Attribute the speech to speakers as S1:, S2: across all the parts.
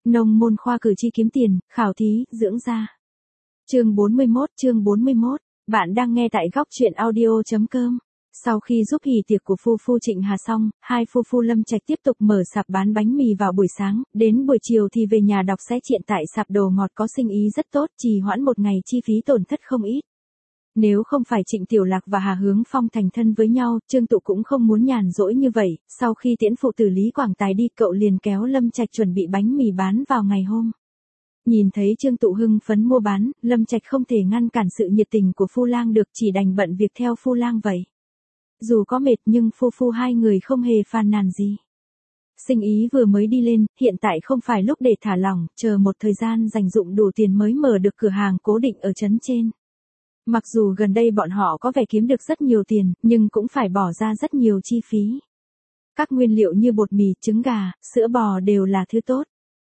S1: Nông môn khoa cử tri kiếm tiền, khảo thí, dưỡng da. Chương 41, bạn đang nghe tại góc truyện audio.com. Sau khi giúp hỉ tiệc của phu Trịnh Hà xong, hai phu Lâm Trạch tiếp tục mở sạp bán bánh mì vào buổi sáng, đến buổi chiều thì về nhà đọc sách triện. Tại sạp đồ ngọt có sinh ý rất tốt, trì hoãn một ngày chi phí tổn thất không ít. Nếu không phải Trịnh Tiểu Lạc và Hà Hướng Phong thành thân với nhau, Trương Tụ cũng không muốn nhàn rỗi như vậy. Sau khi tiễn phụ tử Lý Quảng Tài đi, cậu liền kéo Lâm Trạch chuẩn bị bánh mì bán vào ngày hôm. Nhìn thấy Trương Tụ hưng phấn mua bán, Lâm Trạch không thể ngăn cản sự nhiệt tình của Phu Lang được, chỉ đành bận việc theo Phu Lang vậy. Dù có mệt nhưng phu hai người không hề phàn nàn gì. Sinh ý vừa mới đi lên, hiện tại không phải lúc để thả lỏng, chờ một thời gian dành dụm đủ tiền mới mở được cửa hàng cố định ở trấn trên. Mặc dù gần đây bọn họ có vẻ kiếm được rất nhiều tiền, nhưng cũng phải bỏ ra rất nhiều chi phí. Các nguyên liệu như bột mì, trứng gà, sữa bò đều là thứ tốt.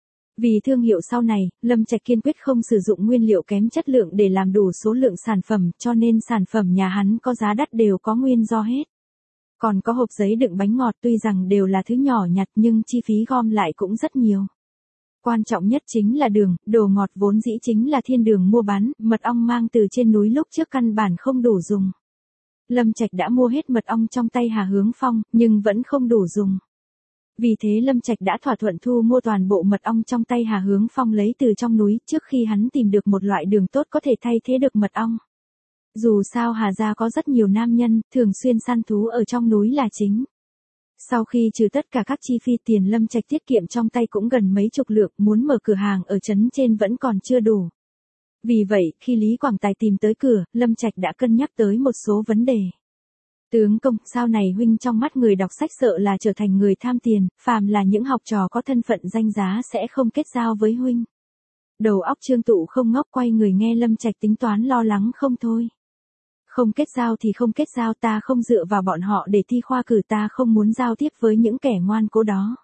S1: Vì thương hiệu sau này, Lâm Trạch kiên quyết không sử dụng nguyên liệu kém chất lượng để làm đủ số lượng sản phẩm, cho nên sản phẩm nhà hắn có giá đắt đều có nguyên do hết. Còn có hộp giấy đựng bánh ngọt, tuy rằng đều là thứ nhỏ nhặt nhưng chi phí gom lại cũng rất nhiều. Quan trọng nhất chính là đường, đồ ngọt vốn dĩ chính là thiên đường mua bán, mật ong mang từ trên núi lúc trước căn bản không đủ dùng. Lâm Trạch đã mua hết mật ong trong tay Hà Hướng Phong, nhưng vẫn không đủ dùng. Vì thế Lâm Trạch đã thỏa thuận thu mua toàn bộ mật ong trong tay Hà Hướng Phong lấy từ trong núi, trước khi hắn tìm được một loại đường tốt có thể thay thế được mật ong. Dù sao Hà gia có rất nhiều nam nhân, thường xuyên săn thú ở trong núi là chính. Sau khi trừ tất cả các chi phí, tiền Lâm Trạch tiết kiệm trong tay cũng gần mấy chục lượng, muốn mở cửa hàng ở trấn trên vẫn còn chưa đủ. Vì vậy, khi Lý Quảng Tài tìm tới cửa, Lâm Trạch đã cân nhắc tới một số vấn đề. Tướng công, sau này huynh trong mắt người đọc sách sợ là trở thành người tham tiền, phàm là những học trò có thân phận danh giá sẽ không kết giao với huynh. Đầu óc Trương Tụ không ngốc, quay người nghe Lâm Trạch tính toán, lo lắng không thôi. Không kết giao thì không kết giao, ta không dựa vào bọn họ để thi khoa cử, ta không muốn giao tiếp với những kẻ ngoan cố đó.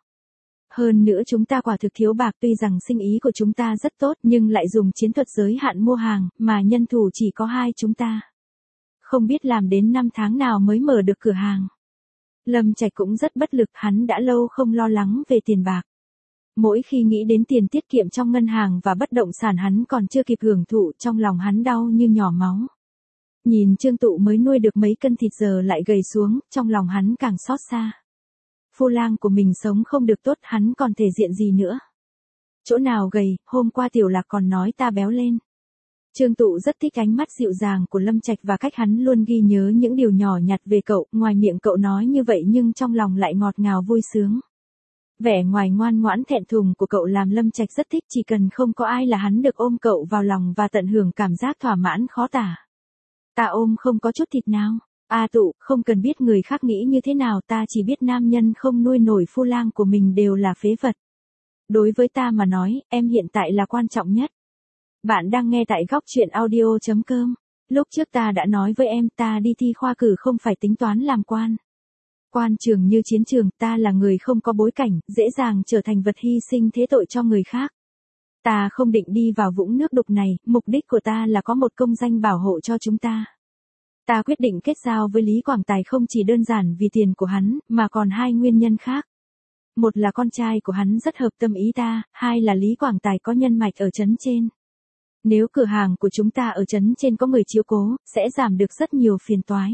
S1: Hơn nữa chúng ta quả thực thiếu bạc, tuy rằng sinh ý của chúng ta rất tốt nhưng lại dùng chiến thuật giới hạn mua hàng, mà nhân thủ chỉ có hai chúng ta. Không biết làm đến 5 tháng nào mới mở được cửa hàng. Lâm Trạch cũng rất bất lực, hắn đã lâu không lo lắng về tiền bạc. Mỗi khi nghĩ đến tiền tiết kiệm trong ngân hàng và bất động sản hắn còn chưa kịp hưởng thụ, trong lòng hắn đau như nhỏ máu. Nhìn Trương Tụ mới nuôi được mấy cân thịt giờ lại gầy xuống, trong lòng hắn càng xót xa. Phu Lang của mình sống không được tốt, hắn còn thể diện gì nữa. Chỗ nào gầy, hôm qua Tiểu Lạc còn nói ta béo lên. Trương Tụ rất thích ánh mắt dịu dàng của Lâm Trạch và cách hắn luôn ghi nhớ những điều nhỏ nhặt về cậu, ngoài miệng cậu nói như vậy nhưng trong lòng lại ngọt ngào vui sướng. Vẻ ngoài ngoan ngoãn thẹn thùng của cậu làm Lâm Trạch rất thích, chỉ cần không có ai là hắn được ôm cậu vào lòng và tận hưởng cảm giác thỏa mãn khó tả. Ta ôm không có chút thịt nào. Tụ, không cần biết người khác nghĩ như thế nào, ta chỉ biết nam nhân không nuôi nổi Phu Lang của mình đều là phế vật. Đối với ta mà nói, em hiện tại là quan trọng nhất. Bạn đang nghe tại góc truyện audio.com. Lúc trước ta đã nói với em, ta đi thi khoa cử không phải tính toán làm quan. Quan trường như chiến trường, ta là người không có bối cảnh, dễ dàng trở thành vật hy sinh thế tội cho người khác. Ta không định đi vào vũng nước đục này, mục đích của ta là có một công danh bảo hộ cho chúng ta. Ta quyết định kết giao với Lý Quảng Tài không chỉ đơn giản vì tiền của hắn, mà còn hai nguyên nhân khác. Một là con trai của hắn rất hợp tâm ý ta, hai là Lý Quảng Tài có nhân mạch ở trấn trên. Nếu cửa hàng của chúng ta ở trấn trên có người chiếu cố, sẽ giảm được rất nhiều phiền toái.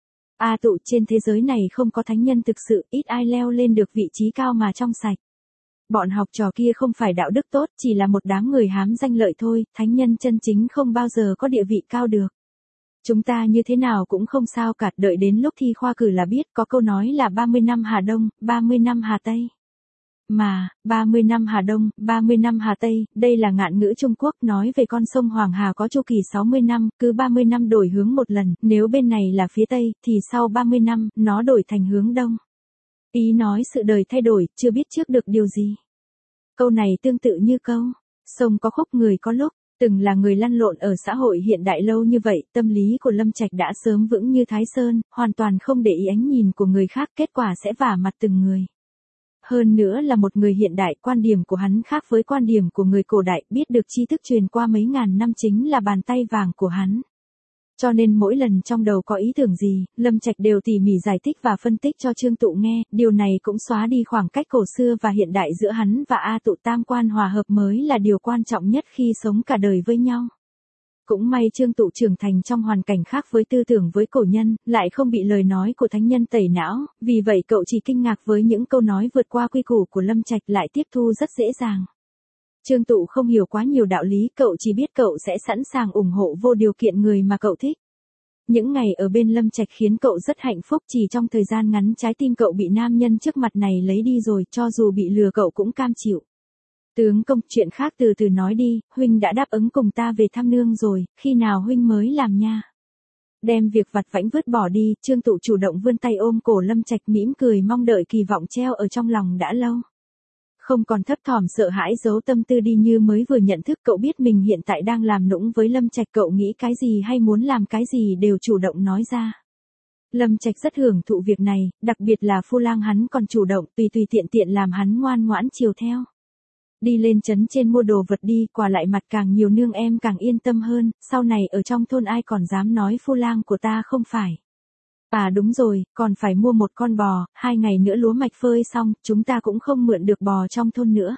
S1: Tụ, trên thế giới này không có thánh nhân thực sự, ít ai leo lên được vị trí cao mà trong sạch. Bọn học trò kia không phải đạo đức tốt, chỉ là một đám người hám danh lợi thôi, thánh nhân chân chính không bao giờ có địa vị cao được. Chúng ta như thế nào cũng không sao cả, đợi đến lúc thi khoa cử là biết, có câu nói là 30 năm Hà Đông, 30 năm Hà Tây. Mà, 30 năm Hà Đông, 30 năm Hà Tây, đây là ngạn ngữ Trung Quốc nói về con sông Hoàng Hà có chu kỳ 60 năm, cứ 30 năm đổi hướng một lần, nếu bên này là phía Tây, thì sau 30 năm, nó đổi thành hướng Đông. Ý nói sự đời thay đổi, chưa biết trước được điều gì. Câu này tương tự như câu, sông có khúc người có lúc. Từng là người lăn lộn ở xã hội hiện đại lâu như vậy, tâm lý của Lâm Trạch đã sớm vững như Thái Sơn, hoàn toàn không để ý ánh nhìn của người khác, kết quả sẽ vả mặt từng người. Hơn nữa là một người hiện đại, quan điểm của hắn khác với quan điểm của người cổ đại, biết được tri thức truyền qua mấy ngàn năm chính là bàn tay vàng của hắn. Cho nên mỗi lần trong đầu có ý tưởng gì, Lâm Trạch đều tỉ mỉ giải thích và phân tích cho Trương Tụ nghe, điều này cũng xóa đi khoảng cách cổ xưa và hiện đại giữa hắn và A Tụ, tam quan hòa hợp mới là điều quan trọng nhất khi sống cả đời với nhau. Cũng may Trương Tụ trưởng thành trong hoàn cảnh khác với tư tưởng với cổ nhân, lại không bị lời nói của thánh nhân tẩy não, vì vậy cậu chỉ kinh ngạc với những câu nói vượt qua quy củ của Lâm Trạch, lại tiếp thu rất dễ dàng. Trương Tụ không hiểu quá nhiều đạo lý, cậu chỉ biết cậu sẽ sẵn sàng ủng hộ vô điều kiện người mà cậu thích. Những ngày ở bên Lâm Trạch khiến cậu rất hạnh phúc, chỉ trong thời gian ngắn trái tim cậu bị nam nhân trước mặt này lấy đi rồi, cho dù bị lừa cậu cũng cam chịu. Tướng công, chuyện khác từ từ nói đi, huynh đã đáp ứng cùng ta về thăm nương rồi, khi nào huynh mới làm nha. Đem việc vặt vãnh vứt bỏ đi, Trương Tụ chủ động vươn tay ôm cổ Lâm Trạch, mỉm cười mong đợi kỳ vọng treo ở trong lòng đã lâu. Không còn thấp thỏm sợ hãi giấu tâm tư đi như mới vừa nhận thức, cậu biết mình hiện tại đang làm nũng với Lâm Trạch, cậu nghĩ cái gì hay muốn làm cái gì đều chủ động nói ra. Lâm Trạch rất hưởng thụ việc này, đặc biệt là Phu Lang hắn còn chủ động tùy tiện tiện làm hắn ngoan ngoãn chiều theo. Đi lên trấn trên mua đồ vật đi, quà lại mặt càng nhiều nương em càng yên tâm hơn, sau này ở trong thôn ai còn dám nói Phu Lang của ta không phải. À đúng rồi, còn phải mua một con bò, 2 ngày nữa lúa mạch phơi xong, chúng ta cũng không mượn được bò trong thôn nữa.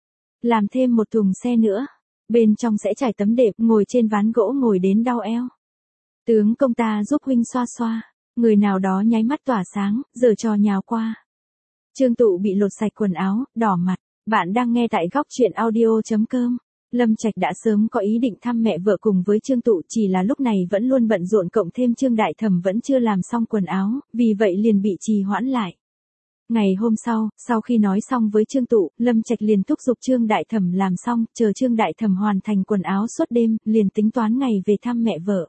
S1: Làm thêm một thùng xe nữa, bên trong sẽ trải tấm đệm, ngồi trên ván gỗ ngồi đến đau eo. Tướng công ta giúp huynh xoa xoa, người nào đó nháy mắt tỏa sáng, giở trò nhào qua. Trương Tụ bị lột sạch quần áo, đỏ mặt. Bạn đang nghe tại góc truyện audio.com. Lâm Trạch đã sớm có ý định thăm mẹ vợ cùng với Trương Tụ, chỉ là lúc này vẫn luôn bận rộn, cộng thêm Trương Đại Thẩm vẫn chưa làm xong quần áo, vì vậy liền bị trì hoãn lại. Ngày hôm sau khi nói xong với Trương Tụ, Lâm Trạch liền thúc giục Trương Đại Thẩm làm xong, chờ Trương Đại Thẩm hoàn thành quần áo suốt đêm, liền tính toán ngày về thăm mẹ vợ.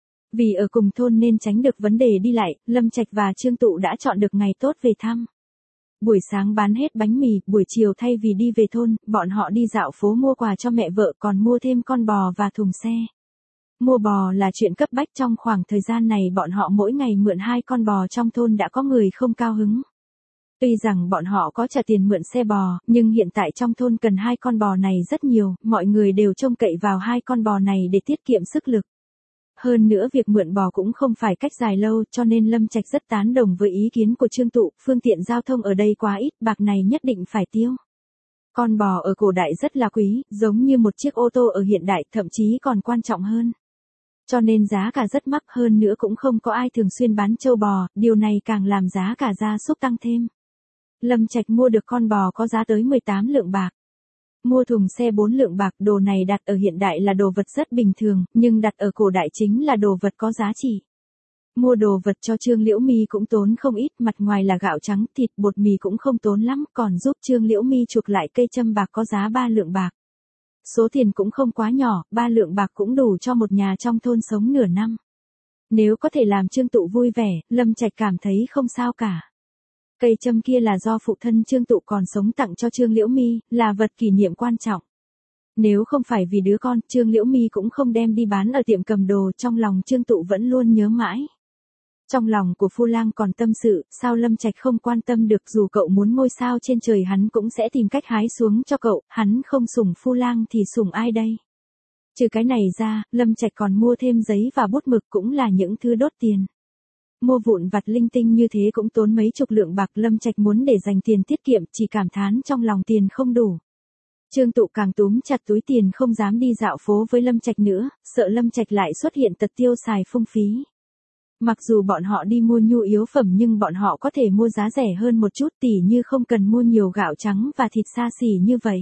S1: Vì ở cùng thôn nên tránh được vấn đề đi lại, Lâm Trạch và Trương Tụ đã chọn được ngày tốt về thăm. Buổi sáng bán hết bánh mì, buổi chiều thay vì đi về thôn, bọn họ đi dạo phố mua quà cho mẹ vợ, còn mua thêm con bò và thùng xe. Mua bò là chuyện cấp bách, trong khoảng thời gian này bọn họ mỗi ngày mượn 2 con bò trong thôn đã có người không cao hứng. Tuy rằng bọn họ có trả tiền mượn xe bò, nhưng hiện tại trong thôn cần 2 con bò này rất nhiều, mọi người đều trông cậy vào 2 con bò này để tiết kiệm sức lực. Hơn nữa việc mượn bò cũng không phải cách dài lâu, cho nên Lâm Trạch rất tán đồng với ý kiến của Trương Tụ, phương tiện giao thông ở đây quá ít, bạc này nhất định phải tiêu. Con bò ở cổ đại rất là quý, giống như một chiếc ô tô ở hiện đại, thậm chí còn quan trọng hơn. Cho nên giá cả rất mắc, hơn nữa cũng không có ai thường xuyên bán trâu bò, điều này càng làm giá cả gia súc tăng thêm. Lâm Trạch mua được con bò có giá tới 18 lượng bạc. Mua thùng xe 4 lượng bạc, đồ này đặt ở hiện đại là đồ vật rất bình thường, nhưng đặt ở cổ đại chính là đồ vật có giá trị. Mua đồ vật cho Trương Liễu Mi cũng tốn không ít, mặt ngoài là gạo trắng, thịt, bột mì cũng không tốn lắm, còn giúp Trương Liễu Mi chuộc lại cây châm bạc có giá 3 lượng bạc. Số tiền cũng không quá nhỏ, 3 lượng bạc cũng đủ cho một nhà trong thôn sống nửa năm. Nếu có thể làm Trương Tụ vui vẻ, Lâm Trạch cảm thấy không sao cả. Cây châm kia là do phụ thân Trương Tụ còn sống tặng cho Trương Liễu Mi, là vật kỷ niệm quan trọng. Nếu không phải vì đứa con, Trương Liễu Mi cũng không đem đi bán ở tiệm cầm đồ, trong lòng Trương Tụ vẫn luôn nhớ mãi. Trong lòng của Phu Lang còn tâm sự, sao Lâm Trạch không quan tâm được, dù cậu muốn ngôi sao trên trời hắn cũng sẽ tìm cách hái xuống cho cậu, hắn không sủng Phu Lang thì sủng ai đây? Trừ cái này ra, Lâm Trạch còn mua thêm giấy và bút mực, cũng là những thứ đốt tiền. Mua vụn vặt linh tinh như thế cũng tốn mấy chục lượng bạc, Lâm Trạch muốn để dành tiền tiết kiệm, chỉ cảm thán trong lòng tiền không đủ. Trương Tụ càng túm chặt túi tiền, không dám đi dạo phố với Lâm Trạch nữa, sợ Lâm Trạch lại xuất hiện tật tiêu xài phung phí. Mặc dù bọn họ đi mua nhu yếu phẩm nhưng bọn họ có thể mua giá rẻ hơn một chút, tỉ như không cần mua nhiều gạo trắng và thịt xa xỉ như vậy.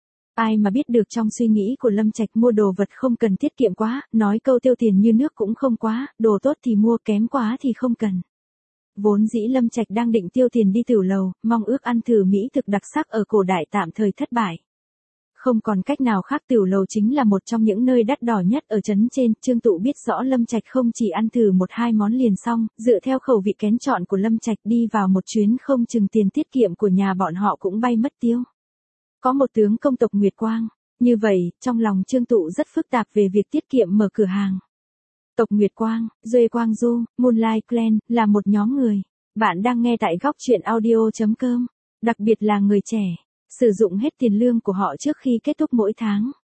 S1: Ai mà biết được trong suy nghĩ của Lâm Trạch mua đồ vật không cần tiết kiệm quá, nói câu tiêu tiền như nước cũng không quá, đồ tốt thì mua, kém quá thì không cần. Vốn dĩ Lâm Trạch đang định tiêu tiền đi tiểu lầu, mong ước ăn thử mỹ thực đặc sắc ở cổ đại tạm thời thất bại. Không còn cách nào khác, tiểu lầu chính là một trong những nơi đắt đỏ nhất ở trấn trên, Trương Tụ biết rõ Lâm Trạch không chỉ ăn thử 1-2 món liền xong, dựa theo khẩu vị kén chọn của Lâm Trạch đi vào một chuyến không chừng tiền tiết kiệm của nhà bọn họ cũng bay mất tiêu. Có một tướng công tộc Nguyệt Quang, như vậy, trong lòng Trương Tụ rất phức tạp về việc tiết kiệm mở cửa hàng. Tộc Nguyệt Quang, Duy Quang Du, Moonlight Clan, là một nhóm người. Bạn đang nghe tại góc truyện audio.com, đặc biệt là người trẻ. Sử dụng hết tiền lương của họ trước khi kết thúc mỗi tháng.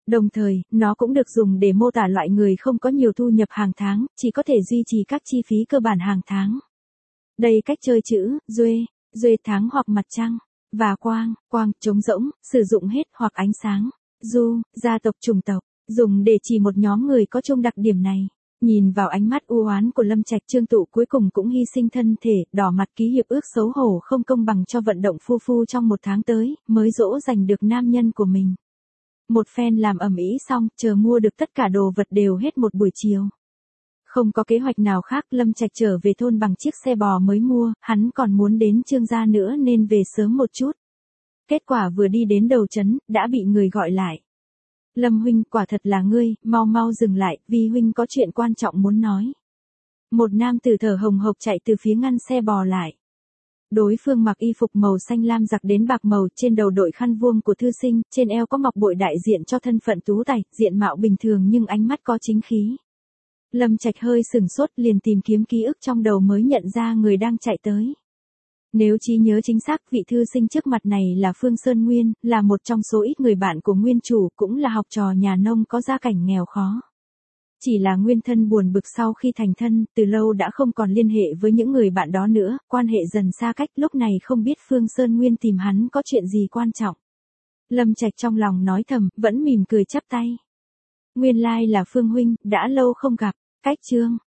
S1: Đồng thời, nó cũng được dùng để mô tả loại người không có nhiều thu nhập hàng tháng, chỉ có thể duy trì các chi phí cơ bản hàng tháng. Đây cách chơi chữ, duê tháng hoặc mặt trăng, và quang, trống rỗng, sử dụng hết hoặc ánh sáng, gia tộc chủng tộc, dùng để chỉ một nhóm người có chung đặc điểm này. Nhìn vào ánh mắt u oán của Lâm Trạch, Trương Tụ cuối cùng cũng hy sinh thân thể, đỏ mặt ký hiệp ước xấu hổ không công bằng cho vận động phu trong 1 tháng tới, mới dỗ dành được nam nhân của mình. Một phen làm ầm ĩ xong, chờ mua được tất cả đồ vật đều hết một buổi chiều. Không có kế hoạch nào khác, Lâm Trạch trở về thôn bằng chiếc xe bò mới mua, hắn còn muốn đến Trương gia nữa nên về sớm một chút. Kết quả vừa đi đến đầu trấn, đã bị người gọi lại. Lâm huynh, quả thật là ngươi, mau dừng lại, vì huynh có chuyện quan trọng muốn nói. Một nam tử thở hồng hộc chạy từ phía ngăn xe bò lại. Đối phương mặc y phục màu xanh lam giặc đến bạc màu, trên đầu đội khăn vuông của thư sinh, trên eo có ngọc bội đại diện cho thân phận tú tài, diện mạo bình thường nhưng ánh mắt có chính khí. Lâm Trạch hơi sừng sốt, liền tìm kiếm ký ức trong đầu mới nhận ra người đang chạy tới. Nếu trí nhớ chính xác, vị thư sinh trước mặt này là Phương Sơn Nguyên, là một trong số ít người bạn của nguyên chủ, cũng là học trò nhà nông có gia cảnh nghèo khó. Chỉ là nguyên thân buồn bực sau khi thành thân, từ lâu đã không còn liên hệ với những người bạn đó nữa, quan hệ dần xa cách, lúc này không biết Phương Sơn Nguyên tìm hắn có chuyện gì quan trọng. Lâm Trạch trong lòng nói thầm, vẫn mỉm cười chắp tay. Nguyên lai là Phương huynh, đã lâu không gặp, cách Trương